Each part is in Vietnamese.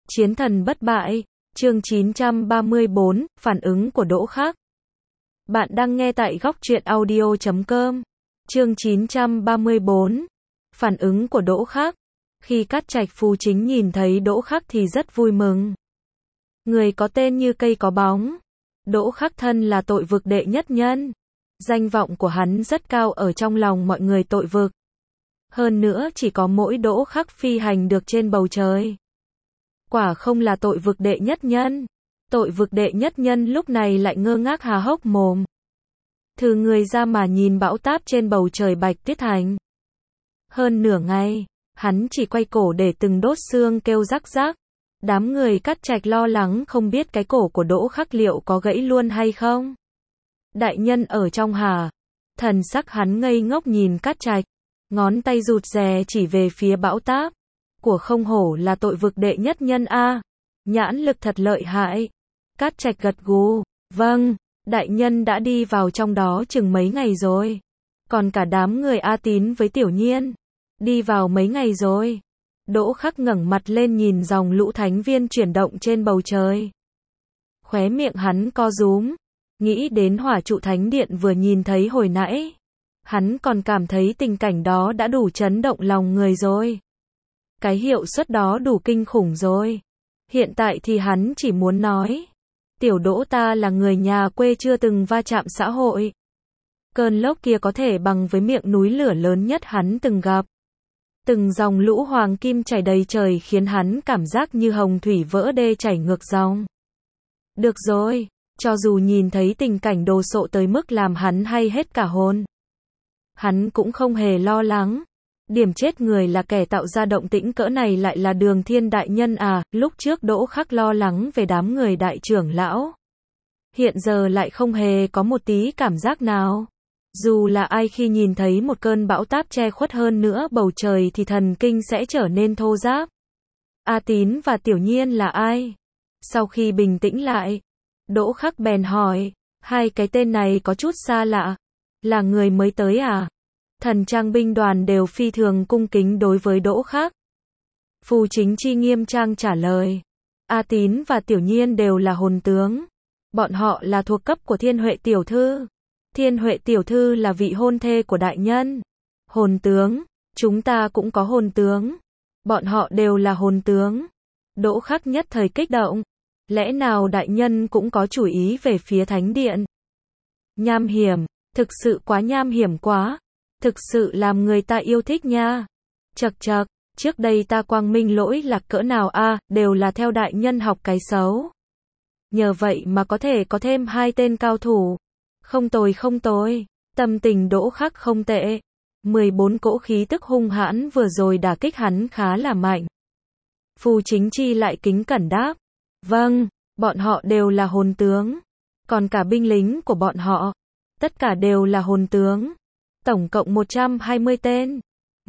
Chiến thần bất bại, chương 934, phản ứng của Đỗ Khắc. Bạn đang nghe tại góc truyện audio.com. Chương 934, phản ứng của Đỗ Khắc. Khi Cát Trạch Phu Chính nhìn thấy Đỗ Khắc thì rất vui mừng. Người có tên như cây có bóng. Đỗ Khắc thân là tội vực đệ nhất nhân. Danh vọng của hắn rất cao ở trong lòng mọi người tội vực. Hơn nữa chỉ có mỗi Đỗ Khắc phi hành được trên bầu trời. Quả không là tội vực đệ nhất nhân. Tội vực đệ nhất nhân lúc này lại ngơ ngác há hốc mồm. Thừ người ra mà nhìn bão táp trên bầu trời Bạch Tuyết Thành. Hơn nửa ngày, hắn chỉ quay cổ để từng đốt xương kêu rắc rắc. Đám người Cát Trạch lo lắng không biết cái cổ của Đỗ Khắc liệu có gãy luôn hay không. Đại nhân ở trong hả? Thần sắc hắn ngây ngốc nhìn Cát Trạch, ngón tay rụt rè chỉ về phía bão táp. Của không hổ là tội vực đệ nhất nhân a, nhãn lực thật lợi hại. Cát Trạch gật gù, vâng, đại nhân đã đi vào trong đó chừng mấy ngày rồi. Còn cả đám người A Tín với Tiểu Nhiên, đi vào mấy ngày rồi. Đỗ Khắc ngẩng mặt lên nhìn dòng lũ thánh viên chuyển động trên bầu trời. Khóe miệng hắn co rúm, nghĩ đến hỏa trụ thánh điện vừa nhìn thấy hồi nãy. Hắn còn cảm thấy tình cảnh đó đã đủ chấn động lòng người rồi. Cái hiệu suất đó đủ kinh khủng rồi. Hiện tại thì hắn chỉ muốn nói. Tiểu Đỗ ta là người nhà quê chưa từng va chạm xã hội. Cơn lốc kia có thể bằng với miệng núi lửa lớn nhất hắn từng gặp. Từng dòng lũ hoàng kim chảy đầy trời khiến hắn cảm giác như hồng thủy vỡ đê chảy ngược dòng. Được rồi, cho dù nhìn thấy tình cảnh đồ sộ tới mức làm hắn hay hết cả hồn. Hắn cũng không hề lo lắng. Điểm chết người là kẻ tạo ra động tĩnh cỡ này lại là Đường Thiên đại nhân à, lúc trước Đỗ Khắc lo lắng về đám người đại trưởng lão. Hiện giờ lại không hề có một tí cảm giác nào. Dù là ai khi nhìn thấy một cơn bão táp che khuất hơn nữa bầu trời thì thần kinh sẽ trở nên thô ráp. A Tín và Tiểu Nhiên là ai? Sau khi bình tĩnh lại, Đỗ Khắc bèn hỏi, hai cái tên này có chút xa lạ. Là người mới tới à? Thần trang binh đoàn đều phi thường cung kính đối với Đỗ Khắc. Phù Chính Chi nghiêm trang trả lời. A Tín và Tiểu Nhiên đều là hồn tướng. Bọn họ là thuộc cấp của Thiên Huệ tiểu thư. Thiên Huệ tiểu thư là vị hôn thê của đại nhân. Hồn tướng, chúng ta cũng có hồn tướng. Bọn họ đều là hồn tướng. Đỗ Khắc nhất thời kích động. Lẽ nào đại nhân cũng có chủ ý về phía thánh điện? Nham hiểm, thực sự quá nham hiểm quá. Thực sự làm người ta yêu thích nha. Chậc chậc, trước đây ta quang minh lỗi lạc cỡ nào a, đều là theo đại nhân học cái xấu. Nhờ vậy mà có thể có thêm hai tên cao thủ. Không tồi không tồi, tâm tình Đỗ Khắc không tệ. 14 cỗ khí tức hung hãn vừa rồi đả kích hắn khá là mạnh. Phù Chính Chi lại kính cẩn đáp. Vâng, bọn họ đều là hồn tướng. Còn cả binh lính của bọn họ, tất cả đều là hồn tướng. Tổng cộng 120 tên.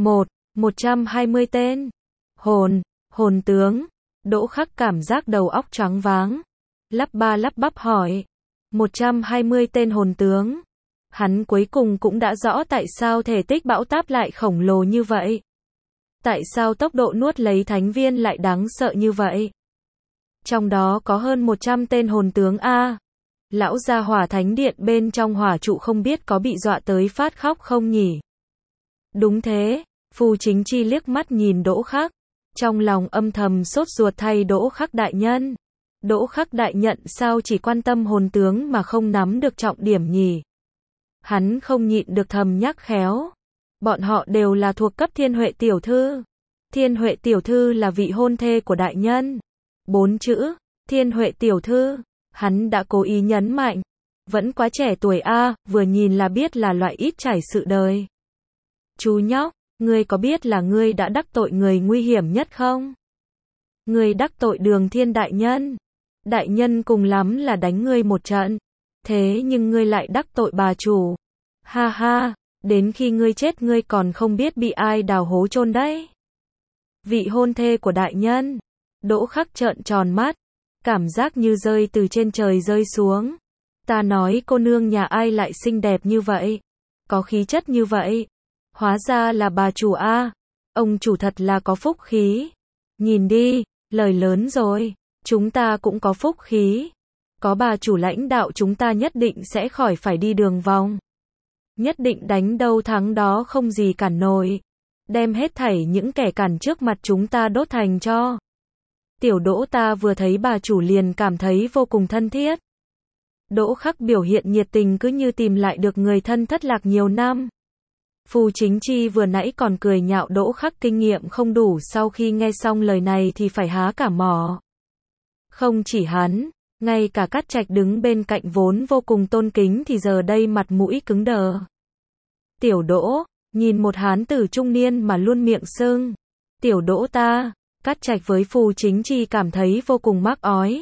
120 tên. Hồn tướng. Đỗ Khắc cảm giác đầu óc choáng váng. Lắp ba lắp bắp hỏi. 120 tên hồn tướng. Hắn cuối cùng cũng đã rõ tại sao thể tích bão táp lại khổng lồ như vậy. Tại sao tốc độ nuốt lấy thánh viên lại đáng sợ như vậy. Trong đó có hơn 100 tên hồn tướng A. Lão gia hỏa thánh điện bên trong hỏa trụ không biết có bị dọa tới phát khóc không nhỉ? Đúng thế, Phù Chính Chi liếc mắt nhìn Đỗ Khắc. Trong lòng âm thầm sốt ruột thay Đỗ Khắc đại nhân. Đỗ Khắc đại nhận sao chỉ quan tâm hồn tướng mà không nắm được trọng điểm nhỉ? Hắn không nhịn được thầm nhắc khéo. Bọn họ đều là thuộc cấp Thiên Huệ tiểu thư. Thiên Huệ tiểu thư là vị hôn thê của đại nhân. 4 chữ, Thiên Huệ tiểu thư. Hắn đã cố ý nhấn mạnh. Vẫn quá trẻ tuổi a, vừa nhìn là biết là loại ít trải sự đời. Chú nhóc, ngươi có biết là ngươi đã đắc tội người nguy hiểm nhất không? Ngươi đắc tội Đường Thiên đại nhân. Đại nhân cùng lắm là đánh ngươi một trận. Thế nhưng ngươi lại đắc tội bà chủ. Ha ha, đến khi ngươi chết ngươi còn không biết bị ai đào hố chôn đấy. Vị hôn thê của đại nhân. Đỗ Khắc trợn tròn mắt. Cảm giác như rơi từ trên trời rơi xuống. Ta nói cô nương nhà ai lại xinh đẹp như vậy. Có khí chất như vậy. Hóa ra là bà chủ a. Ông chủ thật là có phúc khí. Nhìn đi, Lời lớn rồi, chúng ta cũng có phúc khí. Có bà chủ lãnh đạo chúng ta nhất định sẽ khỏi phải đi đường vòng. Nhất định đánh đâu thắng đó không gì cản nổi. Đem hết thảy những kẻ cản trước mặt chúng ta đốt thành tro. Tiểu Đỗ ta vừa thấy bà chủ liền cảm thấy vô cùng thân thiết. Đỗ Khắc biểu hiện nhiệt tình cứ như tìm lại được người thân thất lạc nhiều năm. Phù Chính Chi vừa nãy còn cười nhạo Đỗ Khắc kinh nghiệm không đủ, sau khi nghe xong lời này thì phải há cả mỏ. Không chỉ hắn, ngay cả Cát Trạch đứng bên cạnh vốn vô cùng tôn kính thì giờ đây mặt mũi cứng đờ. Tiểu Đỗ, nhìn một hán tử trung niên mà luôn miệng xưng Tiểu Đỗ ta, Cát Trạch với Phù Chính Chi cảm thấy vô cùng mắc ói.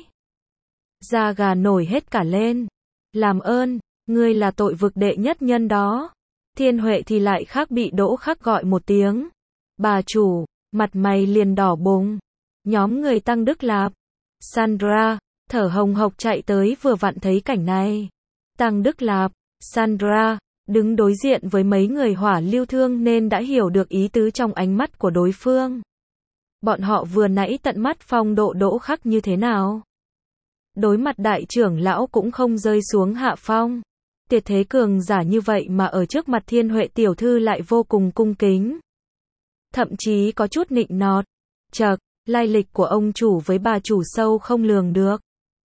Da gà nổi hết cả lên. Làm ơn, ngươi là tội vực đệ nhất nhân đó. Thiên Huệ thì lại khác, bị Đỗ Khắc gọi một tiếng bà chủ, mặt mày liền đỏ bừng. Nhóm người Tăng Đức Lạp, Sandra, thở hồng hộc chạy tới vừa vặn thấy cảnh này. Tăng Đức Lạp, Sandra, đứng đối diện với mấy người Hỏa Lưu Thương nên đã hiểu được ý tứ trong ánh mắt của đối phương. Bọn họ vừa nãy tận mắt phong độ Đỗ Khắc như thế nào. Đối mặt đại trưởng lão cũng không rơi xuống hạ phong. Tuyệt thế cường giả như vậy mà ở trước mặt Thiên Huệ tiểu thư lại vô cùng cung kính. Thậm chí có chút nịnh nọt. Chậc, lai lịch của ông chủ với bà chủ sâu không lường được.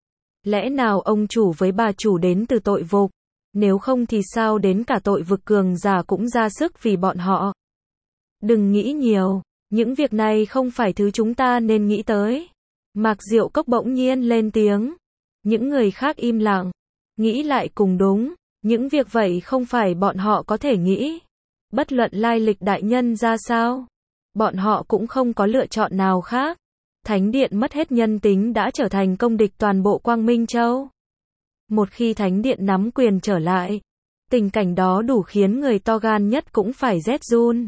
Lẽ nào ông chủ với bà chủ đến từ tội vực? Nếu không thì sao đến cả tội vực cường giả cũng ra sức vì bọn họ? Đừng nghĩ nhiều, những việc này không phải thứ chúng ta nên nghĩ tới. Mạc Diệu Cốc bỗng nhiên lên tiếng. Những người khác im lặng. Nghĩ lại cùng đúng. Những việc vậy không phải bọn họ có thể nghĩ. Bất luận lai lịch đại nhân ra sao, bọn họ cũng không có lựa chọn nào khác. Thánh điện mất hết nhân tính đã trở thành công địch toàn bộ Quang Minh Châu. Một khi Thánh điện nắm quyền trở lại, tình cảnh đó đủ khiến người to gan nhất cũng phải rét run.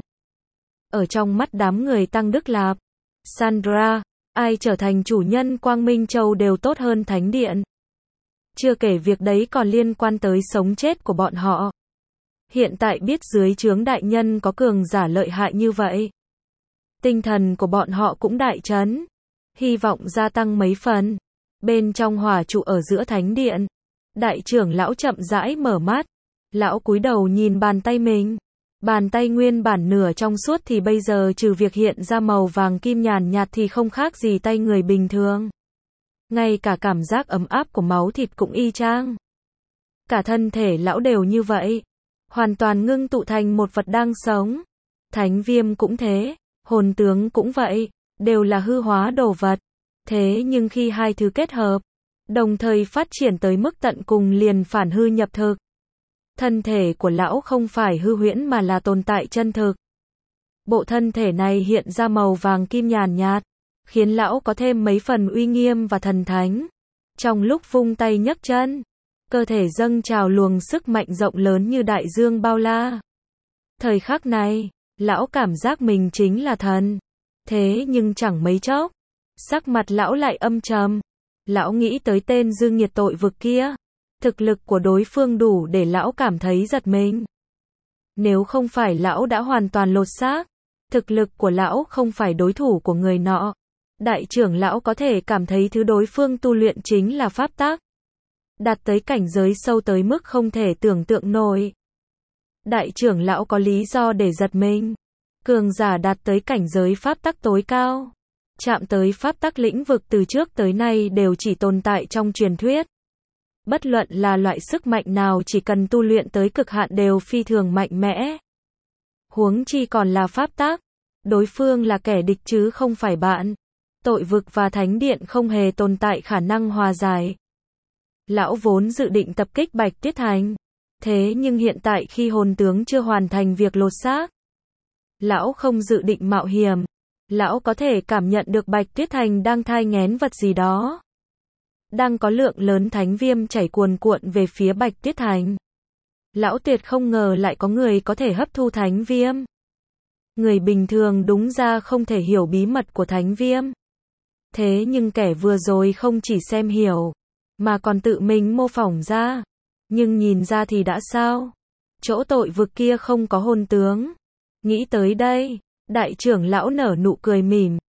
Ở trong mắt đám người Tăng Đức Lạp, Sandra, ai trở thành chủ nhân Quang Minh Châu đều tốt hơn Thánh điện. Chưa kể việc đấy còn liên quan tới sống chết của bọn họ. Hiện tại biết dưới trướng đại nhân có cường giả lợi hại như vậy, tinh thần của bọn họ cũng đại chấn, hy vọng gia tăng mấy phần. Bên trong hỏa trụ ở giữa thánh điện, đại trưởng lão chậm rãi mở mắt. Lão cúi đầu nhìn bàn tay mình. Bàn tay nguyên bản nửa trong suốt thì bây giờ trừ việc hiện ra màu vàng kim nhàn nhạt thì không khác gì tay người bình thường. Ngay cả cảm giác ấm áp của máu thịt cũng y chang. Cả thân thể lão đều như vậy, hoàn toàn ngưng tụ thành một vật đang sống. Thánh viêm cũng thế, hồn tướng cũng vậy, đều là hư hóa đồ vật. Thế nhưng khi hai thứ kết hợp, đồng thời phát triển tới mức tận cùng liền phản hư nhập thực. Thân thể của lão không phải hư huyễn mà là tồn tại chân thực. Bộ thân thể này hiện ra màu vàng kim nhàn nhạt, khiến lão có thêm mấy phần uy nghiêm và thần thánh. Trong lúc vung tay nhấc chân, cơ thể dâng trào luồng sức mạnh rộng lớn như đại dương bao la. Thời khắc này, lão cảm giác mình chính là thần. Thế nhưng chẳng mấy chốc, sắc mặt lão lại âm trầm. Lão nghĩ tới tên Dương Nghiệt tội vực kia. Thực lực của đối phương đủ để lão cảm thấy giật mình. Nếu không phải lão đã hoàn toàn lột xác, thực lực của lão không phải đối thủ của người nọ. Đại trưởng lão có thể cảm thấy thứ đối phương tu luyện chính là pháp tắc. Đạt tới cảnh giới sâu tới mức không thể tưởng tượng nổi. Đại trưởng lão có lý do để giật mình. Cường giả đạt tới cảnh giới pháp tắc tối cao, chạm tới pháp tắc lĩnh vực từ trước tới nay đều chỉ tồn tại trong truyền thuyết. Bất luận là loại sức mạnh nào chỉ cần tu luyện tới cực hạn đều phi thường mạnh mẽ. Huống chi còn là pháp tắc. Đối phương là kẻ địch chứ không phải bạn. Tội vực và thánh điện không hề tồn tại khả năng hòa giải. Lão vốn dự định tập kích Bạch Tuyết Thành. Thế nhưng hiện tại khi hồn tướng chưa hoàn thành việc lột xác, lão không dự định mạo hiểm. Lão có thể cảm nhận được Bạch Tuyết Thành đang thai nghén vật gì đó. Đang có lượng lớn thánh viêm chảy cuồn cuộn về phía Bạch Tuyết Thành. Lão tuyệt không ngờ lại có người có thể hấp thu thánh viêm. Người bình thường đúng ra không thể hiểu bí mật của thánh viêm. Thế nhưng kẻ vừa rồi không chỉ xem hiểu, mà còn tự mình mô phỏng ra. Nhưng nhìn ra thì đã sao? Chỗ tội vực kia không có hồn tướng. Nghĩ tới đây, đại trưởng lão nở nụ cười mỉm.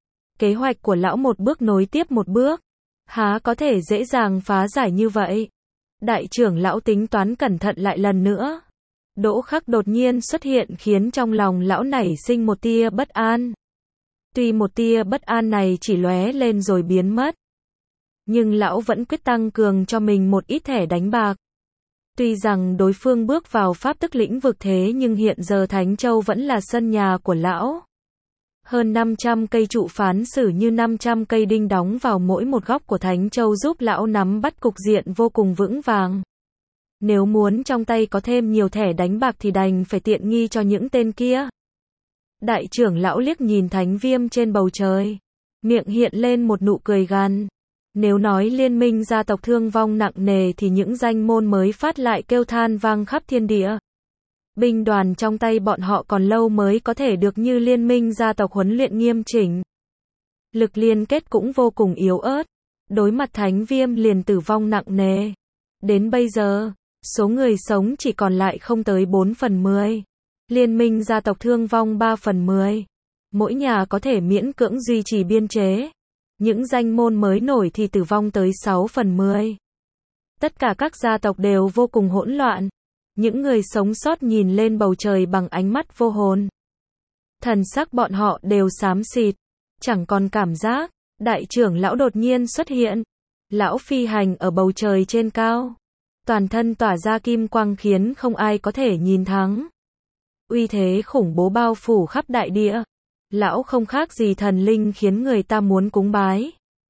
Kế hoạch của lão một bước nối tiếp một bước, há có thể dễ dàng phá giải như vậy. Đại trưởng lão tính toán cẩn thận lại lần nữa. Đỗ Khắc đột nhiên xuất hiện khiến trong lòng lão nảy sinh một tia bất an. Tuy một tia bất an này chỉ lóe lên rồi biến mất, nhưng lão vẫn quyết tăng cường cho mình một ít thẻ đánh bạc. Tuy rằng đối phương bước vào pháp tức lĩnh vực thế nhưng hiện giờ Thánh Châu vẫn là sân nhà của lão. Hơn 500 cây trụ phán xử như 500 cây đinh đóng vào mỗi một góc của Thánh Châu giúp lão nắm bắt cục diện vô cùng vững vàng. Nếu muốn trong tay có thêm nhiều thẻ đánh bạc thì đành phải tiện nghi cho những tên kia. Đại trưởng lão liếc nhìn thánh viêm trên bầu trời, miệng hiện lên một nụ cười gằn. Nếu nói liên minh gia tộc thương vong nặng nề thì những danh môn mới phát lại kêu than vang khắp thiên địa. Binh đoàn trong tay bọn họ còn lâu mới có thể được như liên minh gia tộc huấn luyện nghiêm chỉnh. Lực liên kết cũng vô cùng yếu ớt. Đối mặt thánh viêm liền tử vong nặng nề. Đến bây giờ, số người sống chỉ còn lại không tới 4/10. Liên minh gia tộc thương vong 3/10. Mỗi nhà có thể miễn cưỡng duy trì biên chế. Những danh môn mới nổi thì tử vong tới 6/10. Tất cả các gia tộc đều vô cùng hỗn loạn. Những người sống sót nhìn lên bầu trời bằng ánh mắt vô hồn. Thần sắc bọn họ đều xám xịt, chẳng còn cảm giác. Đại trưởng lão đột nhiên xuất hiện. Lão phi hành ở bầu trời trên cao. Toàn thân tỏa ra kim quang khiến không ai có thể nhìn thắng. Uy thế khủng bố bao phủ khắp đại địa. Lão không khác gì thần linh khiến người ta muốn cúng bái.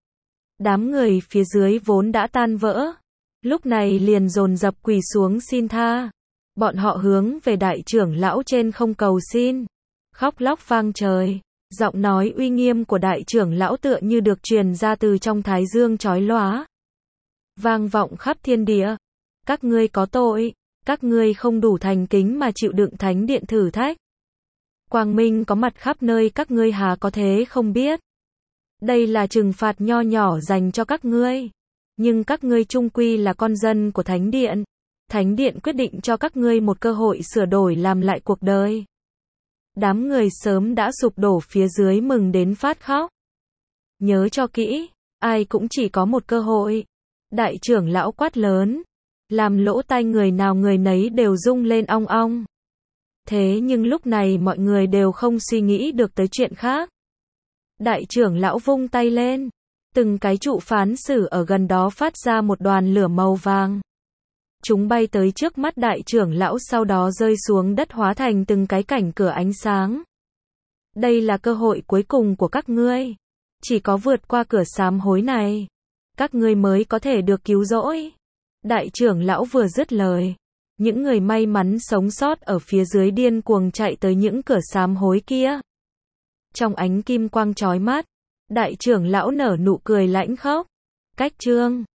Đám người phía dưới vốn đã tan vỡ, lúc này liền dồn dập quỳ xuống xin tha. Bọn họ hướng về đại trưởng lão trên không cầu xin. Khóc lóc vang trời. Giọng nói uy nghiêm của đại trưởng lão tựa như được truyền ra từ trong thái dương chói lóa. Vang vọng khắp thiên địa. Các ngươi có tội. Các ngươi không đủ thành kính mà chịu đựng thánh điện thử thách. Quang minh có mặt khắp nơi, các ngươi hà có thế không biết. Đây là trừng phạt nho nhỏ dành cho các ngươi. Nhưng các ngươi chung quy là con dân của thánh điện. Thánh điện quyết định cho các ngươi một cơ hội sửa đổi làm lại cuộc đời. Đám người sớm đã sụp đổ phía dưới mừng đến phát khóc. Nhớ cho kỹ, ai cũng chỉ có một cơ hội. Đại trưởng lão quát lớn, làm lỗ tai người nào người nấy đều rung lên ong ong. Thế nhưng lúc này mọi người đều không suy nghĩ được tới chuyện khác. Đại trưởng lão vung tay lên, từng cái trụ phán xử ở gần đó phát ra một đoàn lửa màu vàng. Chúng bay tới trước mắt đại trưởng lão sau đó rơi xuống đất hóa thành từng cái cảnh cửa ánh sáng. Đây là cơ hội cuối cùng của các ngươi. Chỉ có vượt qua cửa sám hối này, các ngươi mới có thể được cứu rỗi. Đại trưởng lão vừa dứt lời, những người may mắn sống sót ở phía dưới điên cuồng chạy tới những cửa sám hối kia. Trong ánh kim quang chói mắt, đại trưởng lão nở nụ cười lãnh khốc. Cách chương